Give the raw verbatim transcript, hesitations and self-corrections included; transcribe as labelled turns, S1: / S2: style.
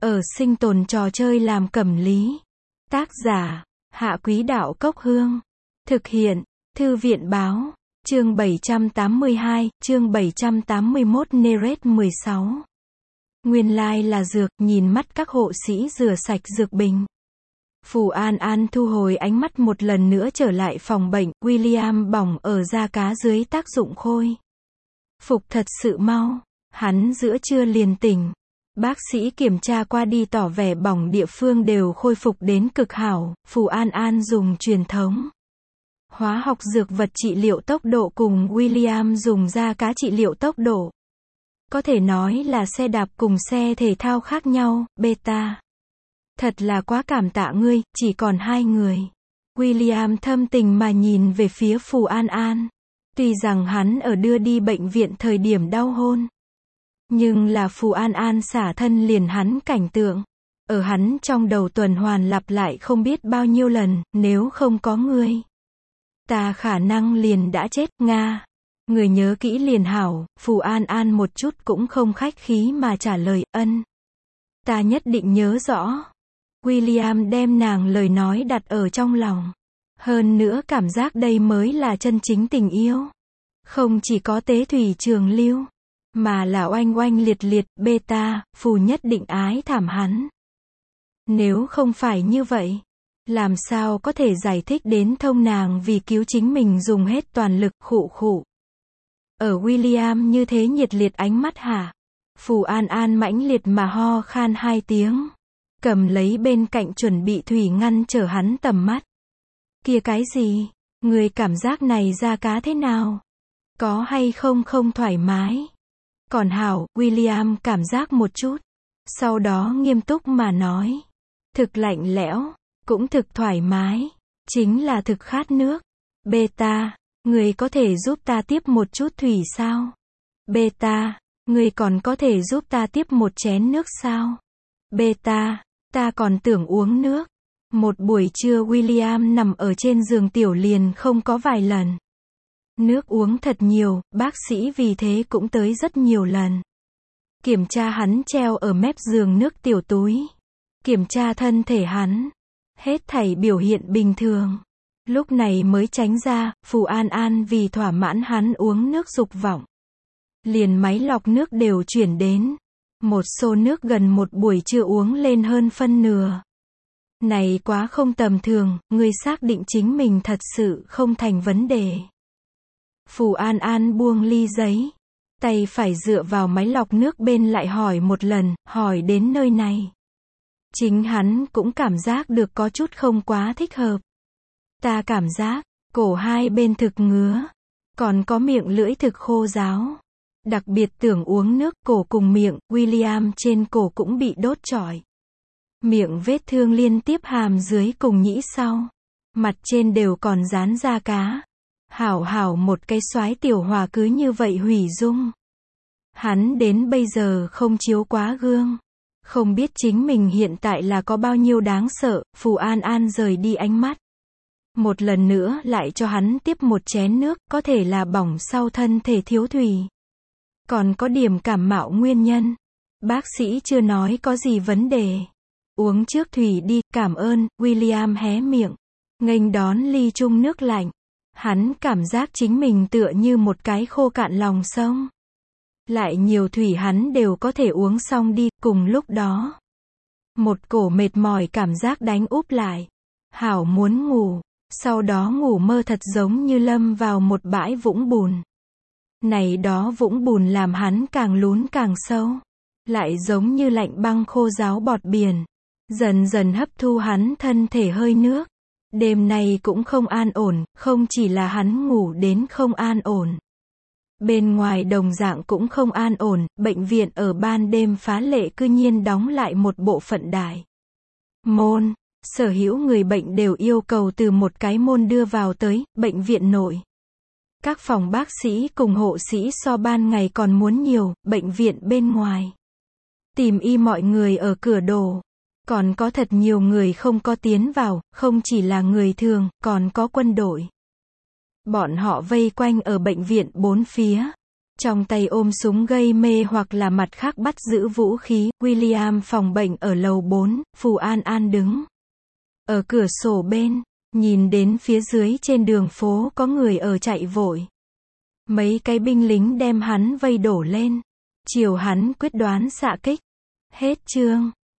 S1: Ở sinh tồn trò chơi làm cẩm lý. Tác giả, Hạ Quý Đạo Cốc Hương. Thực hiện, Thư viện Báo. Chương bảy trăm tám mươi hai, chương bảy trăm tám mươi mốt Neret mười sáu. Nguyên lai là dược, nhìn mắt các hộ sĩ rửa sạch dược bình. Phù An An thu hồi ánh mắt một lần nữa trở lại phòng bệnh, William bỏng ở da cá dưới tác dụng khôi phục thật sự mau. Hắn giữa trưa liền tỉnh. Bác sĩ kiểm tra qua đi tỏ vẻ bỏng địa phương đều khôi phục đến cực hảo. Phù An An dùng truyền thống hóa học dược vật trị liệu tốc độ cùng William dùng da cá trị liệu tốc độ. Có thể nói là xe đạp cùng xe thể thao khác nhau. Beta, thật là quá cảm tạ ngươi, chỉ còn hai người. William thâm tình mà nhìn về phía Phù An An. Tuy rằng hắn ở đưa đi bệnh viện thời điểm đau hôn, nhưng là Phù An An xả thân liền hắn cảnh tượng. Ở hắn trong đầu tuần hoàn lặp lại không biết bao nhiêu lần, nếu không có ngươi, ta khả năng liền đã chết, Nga. Người nhớ kỹ liền hảo. Phù An An một chút cũng không khách khí mà trả lời, ân. Ta nhất định nhớ rõ. William đem nàng lời nói đặt ở trong lòng. Hơn nữa cảm giác đây mới là chân chính tình yêu. Không chỉ có tế thủy trường lưu, mà là oanh oanh liệt liệt. Beta, Phù nhất định ái thảm hắn. Nếu không phải như vậy, làm sao có thể giải thích đến thông nàng vì cứu chính mình dùng hết toàn lực, khụ khụ. Ở William như thế nhiệt liệt ánh mắt hạ, Phù An An mãnh liệt mà ho khan hai tiếng, cầm lấy bên cạnh chuẩn bị thủy ngăn trở hắn tầm mắt. Kia cái gì? Người cảm giác này da cá thế nào? Có hay không không thoải mái? Còn hảo. William cảm giác một chút, sau đó nghiêm túc mà nói. Thực lạnh lẽo, cũng thực thoải mái, chính là thực khát nước. Beta, người có thể giúp ta tiếp một chút thủy sao? Beta, người còn có thể giúp ta tiếp một chén nước sao? Beta, ta còn tưởng uống nước. Một buổi trưa William nằm ở trên giường tiểu liền không có vài lần. Nước uống thật nhiều, bác sĩ vì thế cũng tới rất nhiều lần. Kiểm tra hắn treo ở mép giường nước tiểu túi. Kiểm tra thân thể hắn. Hết thảy biểu hiện bình thường. Lúc này mới tránh ra. Phù An An vì thỏa mãn hắn uống nước dục vọng, liền máy lọc nước đều chuyển đến. Một xô nước gần một buổi trưa uống lên hơn phân nửa. Này quá không tầm thường, ngươi xác định chính mình thật sự không thành vấn đề. Phù An An buông ly giấy, tay phải dựa vào máy lọc nước bên lại hỏi một lần, hỏi đến nơi này. Chính hắn cũng cảm giác được có chút không quá thích hợp. Ta cảm giác, cổ hai bên thực ngứa, còn có miệng lưỡi thực khô ráo. Đặc biệt tưởng uống nước, cổ cùng miệng. William trên cổ cũng bị đốt chọi. Miệng vết thương liên tiếp hàm dưới cùng nhĩ sau. Mặt trên đều còn dán da cá. Hảo hảo một cái soái tiểu hòa cứ như vậy hủy dung. Hắn đến bây giờ không chiếu quá gương. Không biết chính mình hiện tại là có bao nhiêu đáng sợ. Phù An An rời đi ánh mắt. Một lần nữa lại cho hắn tiếp một chén nước, có thể là bỏng sau thân thể thiếu thủy. Còn có điểm cảm mạo nguyên nhân. Bác sĩ chưa nói có gì vấn đề. Uống trước thủy đi, cảm ơn. William hé miệng, nghênh đón ly chung nước lạnh. Hắn cảm giác chính mình tựa như một cái khô cạn lòng sông. Lại nhiều thủy hắn đều có thể uống xong đi. Cùng lúc đó, một cổ mệt mỏi cảm giác đánh úp lại. Hảo muốn ngủ, sau đó ngủ mơ thật giống như lâm vào một bãi vũng bùn. Này đó vũng bùn làm hắn càng lún càng sâu, lại giống như lạnh băng khô ráo bọt biển, dần dần hấp thu hắn thân thể hơi nước. Đêm nay cũng không an ổn, không chỉ là hắn ngủ đến không an ổn. Bên ngoài đồng dạng cũng không an ổn, bệnh viện ở ban đêm phá lệ cư nhiên đóng lại một bộ phận đại môn. Sở hữu người bệnh đều yêu cầu từ một cái môn đưa vào tới, bệnh viện nội. Các phòng bác sĩ cùng hộ sĩ so ban ngày còn muốn nhiều. Bệnh viện bên ngoài, tìm y mọi người ở cửa đổ. Còn có thật nhiều người không có tiến vào, không chỉ là người thường, còn có quân đội. Bọn họ vây quanh ở bệnh viện bốn phía. Trong tay ôm súng gây mê hoặc là mặt khác bắt giữ vũ khí, William phòng bệnh ở lầu bốn, Phù An An đứng ở cửa sổ bên, nhìn đến phía dưới trên đường phố có người ở chạy vội. Mấy cái binh lính đem hắn vây đổ lên. Chiều hắn quyết đoán xạ kích. Hết chương.